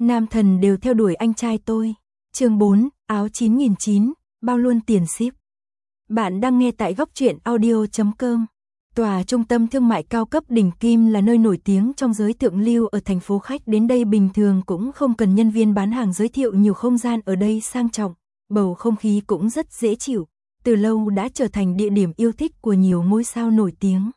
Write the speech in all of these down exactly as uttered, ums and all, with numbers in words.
Nam thần đều theo đuổi anh trai tôi. Chương bốn, áo chín nghìn chín, bao luôn tiền ship. Bạn đang nghe tại góc truyện audio chấm com. Tòa trung tâm thương mại cao cấp Đỉnh Kim là nơi nổi tiếng trong giới thượng lưu ở thành phố, khách đến đây bình thường cũng không cần nhân viên bán hàng giới thiệu nhiều, không gian ở đây sang trọng, bầu không khí cũng rất dễ chịu, từ lâu đã trở thành địa điểm yêu thích của nhiều ngôi sao nổi tiếng.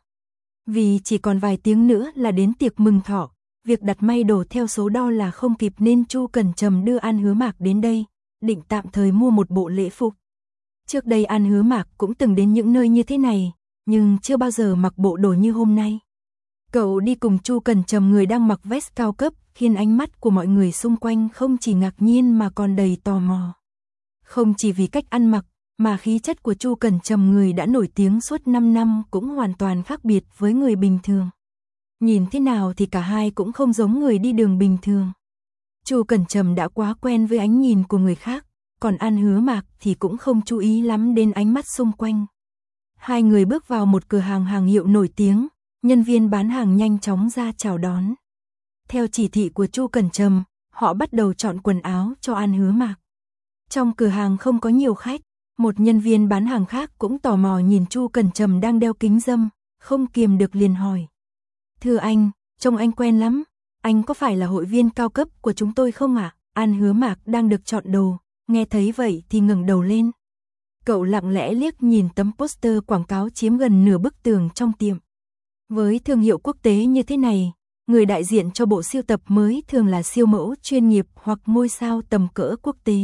Vì chỉ còn vài tiếng nữa là đến tiệc mừng thọ, việc đặt may đồ theo số đo là không kịp nên Chu Cẩn Trầm đưa An Hứa Mạc đến đây, định tạm thời mua một bộ lễ phục. Trước đây An Hứa Mạc cũng từng đến những nơi như thế này, nhưng chưa bao giờ mặc bộ đồ như hôm nay. Cậu đi cùng Chu Cẩn Trầm, người đang mặc vest cao cấp, khiến ánh mắt của mọi người xung quanh không chỉ ngạc nhiên mà còn đầy tò mò. Không chỉ vì cách ăn mặc, mà khí chất của Chu Cẩn Trầm, người đã nổi tiếng suốt năm năm, cũng hoàn toàn khác biệt với người bình thường. Nhìn thế nào thì cả hai cũng không giống người đi đường bình thường. Chu Cẩn Trầm đã quá quen với ánh nhìn của người khác, còn An Hứa Mạc thì cũng không chú ý lắm đến ánh mắt xung quanh. Hai người bước vào một cửa hàng hàng hiệu nổi tiếng, nhân viên bán hàng nhanh chóng ra chào đón. Theo chỉ thị của Chu Cẩn Trầm, họ bắt đầu chọn quần áo cho An Hứa Mạc. Trong cửa hàng không có nhiều khách, một nhân viên bán hàng khác cũng tò mò nhìn Chu Cẩn Trầm đang đeo kính râm, không kiềm được liền hỏi: "Thưa anh, trông anh quen lắm, anh có phải là hội viên cao cấp của chúng tôi không ạ?" An Hứa Mạc đang được chọn đồ, nghe thấy vậy thì ngẩng đầu lên. Cậu lặng lẽ liếc nhìn tấm poster quảng cáo chiếm gần nửa bức tường trong tiệm. Với thương hiệu quốc tế như thế này, người đại diện cho bộ sưu tập mới thường là siêu mẫu chuyên nghiệp hoặc ngôi sao tầm cỡ quốc tế.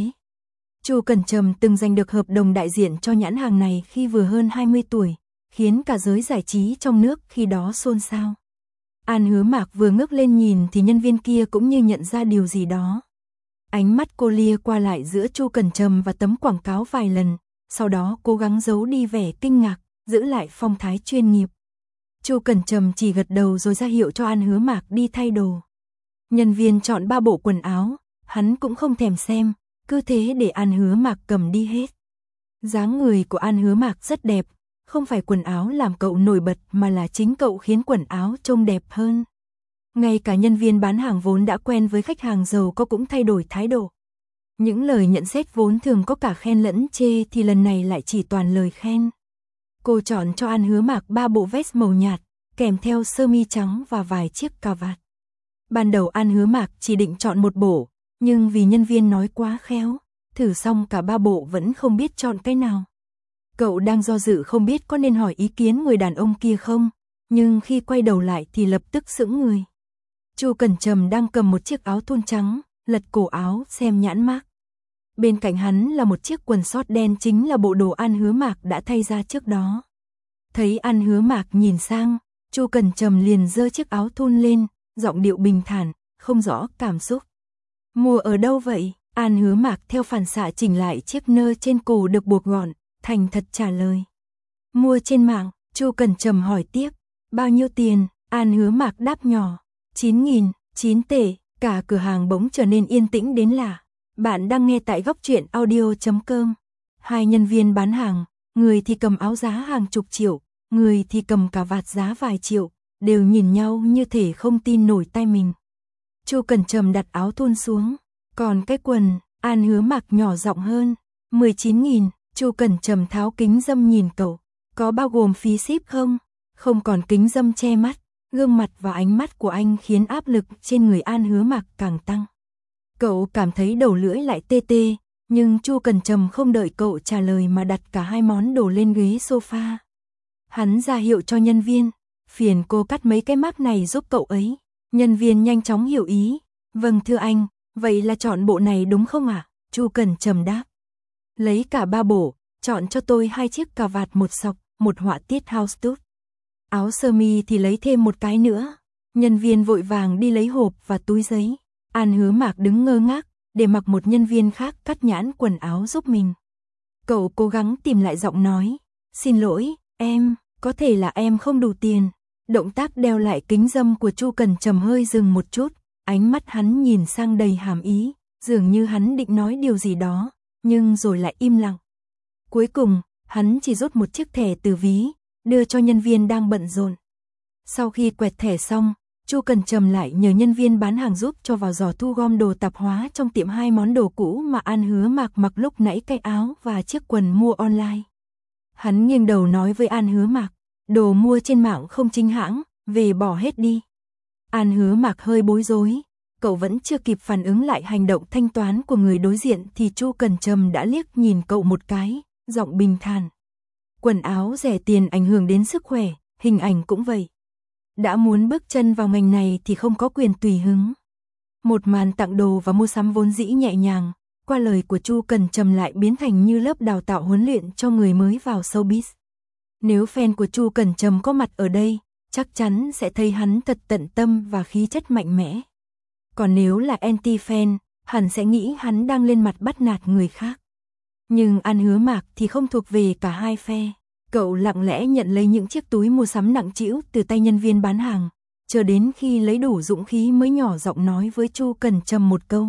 Chu Cẩn Trầm từng giành được hợp đồng đại diện cho nhãn hàng này khi vừa hơn hai mươi tuổi, khiến cả giới giải trí trong nước khi đó xôn xao. An Hứa Mạc vừa ngước lên nhìn thì nhân viên kia cũng như nhận ra điều gì đó. Ánh mắt cô lia qua lại giữa Chu Cẩn Trầm và tấm quảng cáo vài lần, sau đó cố gắng giấu đi vẻ kinh ngạc, giữ lại phong thái chuyên nghiệp. Chu Cẩn Trầm chỉ gật đầu rồi ra hiệu cho An Hứa Mạc đi thay đồ. Nhân viên chọn ba bộ quần áo, hắn cũng không thèm xem, cứ thế để An Hứa Mạc cầm đi hết. Dáng người của An Hứa Mạc rất đẹp, không phải quần áo làm cậu nổi bật mà là chính cậu khiến quần áo trông đẹp hơn. Ngay cả nhân viên bán hàng vốn đã quen với khách hàng giàu có cũng thay đổi thái độ. Những lời nhận xét vốn thường có cả khen lẫn chê thì lần này lại chỉ toàn lời khen. Cô chọn cho An Hứa Mạc ba bộ vest màu nhạt, kèm theo sơ mi trắng và vài chiếc cà vạt. Ban đầu An Hứa Mạc chỉ định chọn một bộ, nhưng vì nhân viên nói quá khéo, thử xong cả ba bộ vẫn không biết chọn cái nào. Cậu đang do dự không biết có nên hỏi ý kiến người đàn ông kia không, nhưng khi quay đầu lại thì lập tức sững người. Chu Cẩn Trầm đang cầm một chiếc áo thun trắng, lật cổ áo xem nhãn mác. Bên cạnh hắn là một chiếc quần sót đen, chính là bộ đồ An Hứa Mạc đã thay ra trước đó. Thấy An Hứa Mạc nhìn sang, Chu Cẩn Trầm liền giơ chiếc áo thun lên, giọng điệu bình thản, không rõ cảm xúc. "Mua ở đâu vậy?" An Hứa Mạc theo phản xạ chỉnh lại chiếc nơ trên cổ được buộc gọn, thành thật trả lời. "Mua trên mạng." Chu Cẩn Trầm hỏi tiếp. "Bao nhiêu tiền?" An Hứa Mạc đáp nhỏ. chín nghìn, chín tệ." Cả cửa hàng bỗng trở nên yên tĩnh đến lạ. Bạn đang nghe tại góc truyện audio chấm com. Hai nhân viên bán hàng, người thì cầm áo giá hàng chục triệu, người thì cầm cà vạt giá vài triệu, đều nhìn nhau như thể không tin nổi tai mình. Chu Cẩn Trầm đặt áo thun xuống. "Còn cái quần?" An Hứa Mạc nhỏ giọng hơn. mười chín nghìn. Chu Cẩn Trầm tháo kính râm nhìn cậu. "Có bao gồm phí ship không?" Không còn kính râm che mắt, gương mặt và ánh mắt của anh khiến áp lực trên người An Hứa Mạc càng tăng. Cậu cảm thấy đầu lưỡi lại tê tê, nhưng Chu Cẩn Trầm không đợi cậu trả lời mà đặt cả hai món đồ lên ghế sofa. Hắn ra hiệu cho nhân viên, "Phiền cô cắt mấy cái mác này giúp cậu ấy." Nhân viên nhanh chóng hiểu ý. "Vâng thưa anh, vậy là chọn bộ này đúng không ạ?" Chu Cẩn Trầm đáp. "Lấy cả ba bộ, chọn cho tôi hai chiếc cà vạt, một sọc, một họa tiết house tube. Áo sơ mi thì lấy thêm một cái nữa." Nhân viên vội vàng đi lấy hộp và túi giấy. An Hứa Mạc đứng ngơ ngác, để mặc một nhân viên khác cắt nhãn quần áo giúp mình. Cậu cố gắng tìm lại giọng nói. "Xin lỗi, em, có thể là em không đủ tiền." Động tác đeo lại kính râm của Chu Cẩn Trầm hơi dừng một chút, ánh mắt hắn nhìn sang đầy hàm ý, dường như hắn định nói điều gì đó, nhưng rồi lại im lặng. Cuối cùng, hắn chỉ rút một chiếc thẻ từ ví, đưa cho nhân viên đang bận rộn. Sau khi quẹt thẻ xong, Chu Cần Trầm lại nhờ nhân viên bán hàng giúp cho vào giỏ thu gom đồ tạp hóa trong tiệm hai món đồ cũ mà An Hứa Mạc mặc lúc nãy, cái áo và chiếc quần mua online. Hắn nghiêng đầu nói với An Hứa Mạc, đồ mua trên mạng không chính hãng, về bỏ hết đi. An Hứa Mạc hơi bối rối, cậu vẫn chưa kịp phản ứng lại hành động thanh toán của người đối diện thì Chu Cần Trầm đã liếc nhìn cậu một cái, giọng bình thản. Quần áo rẻ tiền ảnh hưởng đến sức khỏe, hình ảnh cũng vậy. Đã muốn bước chân vào ngành này thì không có quyền tùy hứng. Một màn tặng đồ và mua sắm vốn dĩ nhẹ nhàng, qua lời của Chu Cần Trầm lại biến thành như lớp đào tạo huấn luyện cho người mới vào showbiz. Nếu fan của Chu Cần Trầm có mặt ở đây, chắc chắn sẽ thấy hắn thật tận tâm và khí chất mạnh mẽ. Còn nếu là anti-fan, hẳn sẽ nghĩ hắn đang lên mặt bắt nạt người khác. Nhưng An Hứa Mạc thì không thuộc về cả hai phe. Cậu lặng lẽ nhận lấy những chiếc túi mua sắm nặng trĩu từ tay nhân viên bán hàng, chờ đến khi lấy đủ dũng khí mới nhỏ giọng nói với Chu Cần Trầm một câu.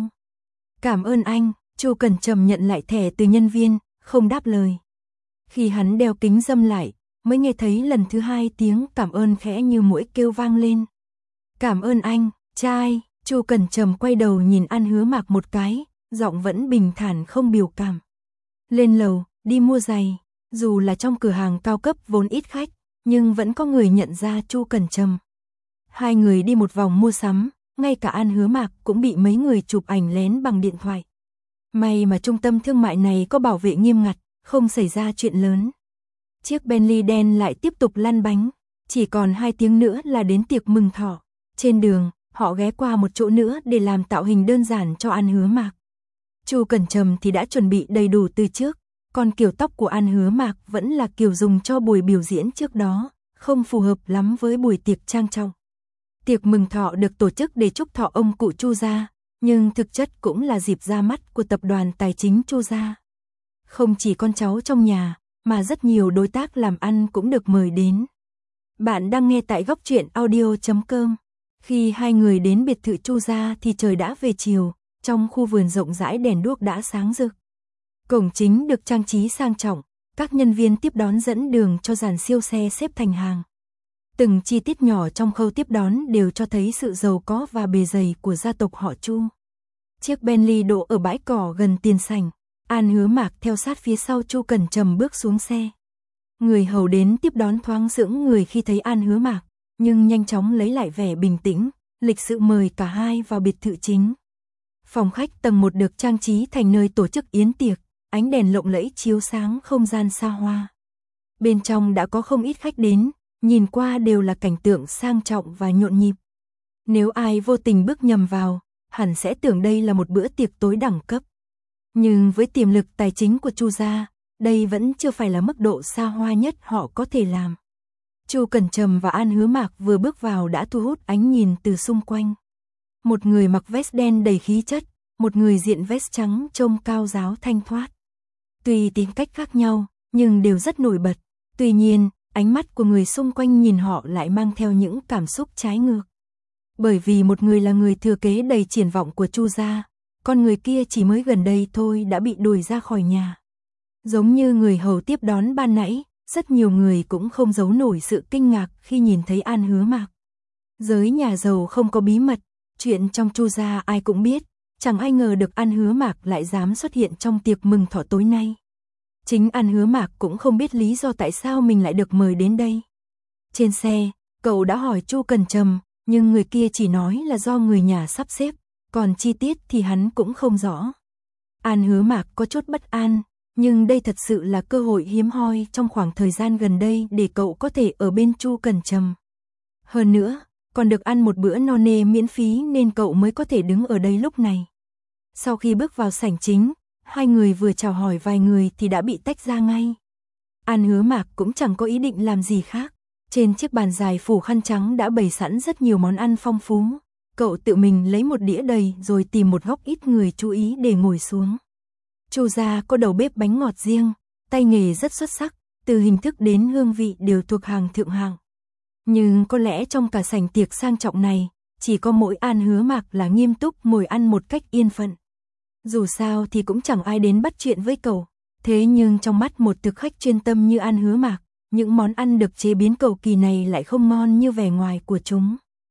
Cảm ơn anh. Chu Cần Trầm nhận lại thẻ từ nhân viên, không đáp lời. Khi hắn đeo kính râm lại, mới nghe thấy lần thứ hai tiếng cảm ơn khẽ như muỗi kêu vang lên. Cảm ơn anh, trai. Chu Cần Trầm quay đầu nhìn An Hứa Mạc một cái, giọng vẫn bình thản không biểu cảm. Lên lầu, đi mua giày. Dù là trong cửa hàng cao cấp vốn ít khách, nhưng vẫn có người nhận ra Chu Cần Trầm. Hai người đi một vòng mua sắm, ngay cả An Hứa Mạc cũng bị mấy người chụp ảnh lén bằng điện thoại. May mà trung tâm thương mại này có bảo vệ nghiêm ngặt, không xảy ra chuyện lớn. Chiếc Bentley đen lại tiếp tục lăn bánh, chỉ còn hai tiếng nữa là đến tiệc mừng thọ. Trên đường, họ ghé qua một chỗ nữa để làm tạo hình đơn giản cho An Hứa Mạc. Chu Cần Trầm thì đã chuẩn bị đầy đủ từ trước, còn kiểu tóc của An Hứa Mạc vẫn là kiểu dùng cho buổi biểu diễn trước đó, không phù hợp lắm với buổi tiệc trang trọng. Tiệc mừng thọ được tổ chức để chúc thọ ông cụ Chu gia, nhưng thực chất cũng là dịp ra mắt của tập đoàn tài chính Chu gia. Không chỉ con cháu trong nhà, mà rất nhiều đối tác làm ăn cũng được mời đến. Bạn đang nghe tại góc truyện audio chấm com. Khi hai người đến biệt thự Chu gia thì trời đã về chiều, trong khu vườn rộng rãi đèn đuốc đã sáng rực. Cổng chính được trang trí sang trọng, các nhân viên tiếp đón dẫn đường cho dàn siêu xe xếp thành hàng. Từng chi tiết nhỏ trong khâu tiếp đón đều cho thấy sự giàu có và bề dày của gia tộc họ Chu. Chiếc Bentley đỗ ở bãi cỏ gần tiền sảnh, An Hứa Mạc theo sát phía sau Chu Cần Trầm bước xuống xe. Người hầu đến tiếp đón thoáng sững người khi thấy An Hứa Mạc, nhưng nhanh chóng lấy lại vẻ bình tĩnh, lịch sự mời cả hai vào biệt thự chính. Phòng khách tầng một được trang trí thành nơi tổ chức yến tiệc, ánh đèn lộng lẫy chiếu sáng không gian xa hoa. Bên trong đã có không ít khách đến, nhìn qua đều là cảnh tượng sang trọng và nhộn nhịp. Nếu ai vô tình bước nhầm vào, hẳn sẽ tưởng đây là một bữa tiệc tối đẳng cấp. Nhưng với tiềm lực tài chính của Chu gia, đây vẫn chưa phải là mức độ xa hoa nhất họ có thể làm. Chu Cần Trầm và An Hứa Mạc vừa bước vào đã thu hút ánh nhìn từ xung quanh. Một người mặc vest đen đầy khí chất, một người diện vest trắng trông cao ráo thanh thoát. Tuy tính cách khác nhau, nhưng đều rất nổi bật. Tuy nhiên, ánh mắt của người xung quanh nhìn họ lại mang theo những cảm xúc trái ngược. Bởi vì một người là người thừa kế đầy triển vọng của Chu gia, còn người kia chỉ mới gần đây thôi đã bị đuổi ra khỏi nhà. Giống như người hầu tiếp đón ban nãy, rất nhiều người cũng không giấu nổi sự kinh ngạc khi nhìn thấy An Hứa Mạc. Giới nhà giàu không có bí mật, chuyện trong Chu gia ai cũng biết, chẳng ai ngờ được An Hứa Mạc lại dám xuất hiện trong tiệc mừng thọ tối nay. Chính An Hứa Mạc cũng không biết lý do tại sao mình lại được mời đến đây. Trên xe, cậu đã hỏi Chu Cần Trầm, nhưng người kia chỉ nói là do người nhà sắp xếp, còn chi tiết thì hắn cũng không rõ. An Hứa Mạc có chút bất an, nhưng đây thật sự là cơ hội hiếm hoi trong khoảng thời gian gần đây để cậu có thể ở bên Chu Cần Trầm. Hơn nữa, còn được ăn một bữa no nê miễn phí nên cậu mới có thể đứng ở đây lúc này. Sau khi bước vào sảnh chính, hai người vừa chào hỏi vài người thì đã bị tách ra ngay. An Hứa Mạc cũng chẳng có ý định làm gì khác. Trên chiếc bàn dài phủ khăn trắng đã bày sẵn rất nhiều món ăn phong phú. Cậu tự mình lấy một đĩa đầy rồi tìm một góc ít người chú ý để ngồi xuống. Chu gia có đầu bếp bánh ngọt riêng, tay nghề rất xuất sắc, từ hình thức đến hương vị đều thuộc hàng thượng hạng. Nhưng có lẽ trong cả sảnh tiệc sang trọng này, chỉ có mỗi An Hứa Mạc là nghiêm túc ngồi ăn một cách yên phận. Dù sao thì cũng chẳng ai đến bắt chuyện với cậu, thế nhưng trong mắt một thực khách chuyên tâm như An Hứa Mạc, những món ăn được chế biến cầu kỳ này lại không ngon như vẻ ngoài của chúng.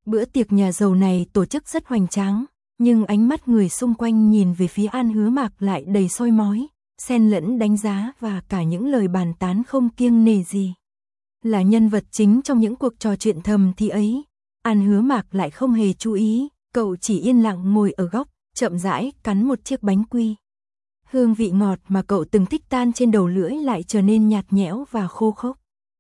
Bữa tiệc nhà giàu này tổ chức rất hoành tráng, nhưng ánh mắt người xung quanh nhìn về phía An Hứa Mạc lại đầy soi mói, xen lẫn đánh giá và cả những lời bàn tán không kiêng nể gì. Là nhân vật chính trong những cuộc trò chuyện thầm thì ấy, An Hứa Mạc lại không hề chú ý, cậu chỉ yên lặng ngồi ở góc, chậm rãi cắn một chiếc bánh quy. Hương vị ngọt mà cậu từng thích tan trên đầu lưỡi lại trở nên nhạt nhẽo và khô khốc.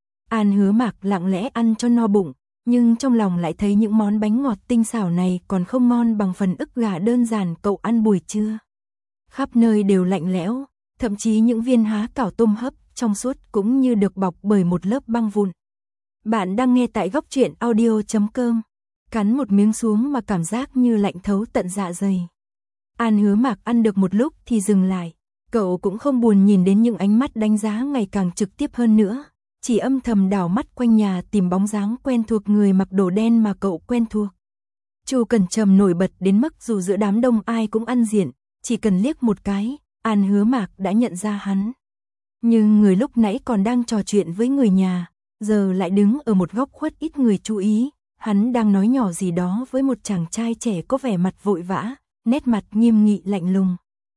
An Hứa Mạc lặng lẽ ăn cho no bụng, nhưng trong lòng lại thấy những món bánh ngọt tinh xảo này còn không ngon bằng phần ức gà đơn giản cậu ăn buổi trưa. Khắp nơi đều lạnh lẽo, thậm chí những viên há cảo tôm hấp trong suốt cũng như được bọc bởi một lớp băng vụn. Bạn đang nghe tại góc truyện audio chấm com. Cắn một miếng xuống mà cảm giác như lạnh thấu tận dạ dày. An Hứa Mạc ăn được một lúc thì dừng lại. Cậu cũng không buồn nhìn đến những ánh mắt đánh giá ngày càng trực tiếp hơn nữa. Chỉ âm thầm đảo mắt quanh nhà tìm bóng dáng quen thuộc người mặc đồ đen mà cậu quen thuộc. Chu Cẩn Trầm nổi bật đến mức dù giữa đám đông ai cũng ăn diện, chỉ cần liếc một cái, An Hứa Mạc đã nhận ra hắn. Nhưng người lúc nãy còn đang trò chuyện với người nhà, giờ lại đứng ở một góc khuất ít người chú ý. Hắn đang nói nhỏ gì đó với một chàng trai trẻ có vẻ mặt vội vã, nét mặt nghiêm nghị lạnh lùng.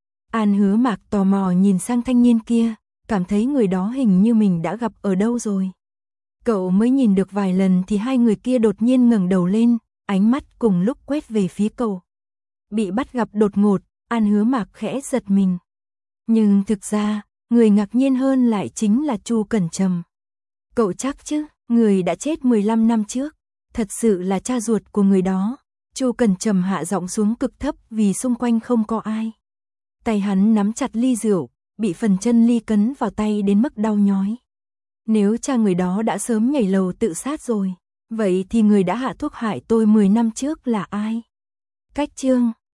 An Hứa Mạc tò mò nhìn sang thanh niên kia, cảm thấy người đó hình như mình đã gặp ở đâu rồi. Cậu mới nhìn được vài lần thì hai người kia đột nhiên ngẩng đầu lên, ánh mắt cùng lúc quét về phía cậu. Bị bắt gặp đột ngột, An Hứa Mạc khẽ giật mình. Nhưng thực ra, người ngạc nhiên hơn lại chính là Chu Cẩn Trầm. Cậu chắc chứ, người đã chết mười lăm năm trước, thật sự là cha ruột của người đó. Chu Cẩn Trầm hạ giọng xuống cực thấp vì xung quanh không có ai. Tay hắn nắm chặt ly rượu, bị phần chân ly cấn vào tay đến mức đau nhói. Nếu cha người đó đã sớm nhảy lầu tự sát rồi, vậy thì người đã hạ thuốc hại tôi mười năm trước là ai? Cách chương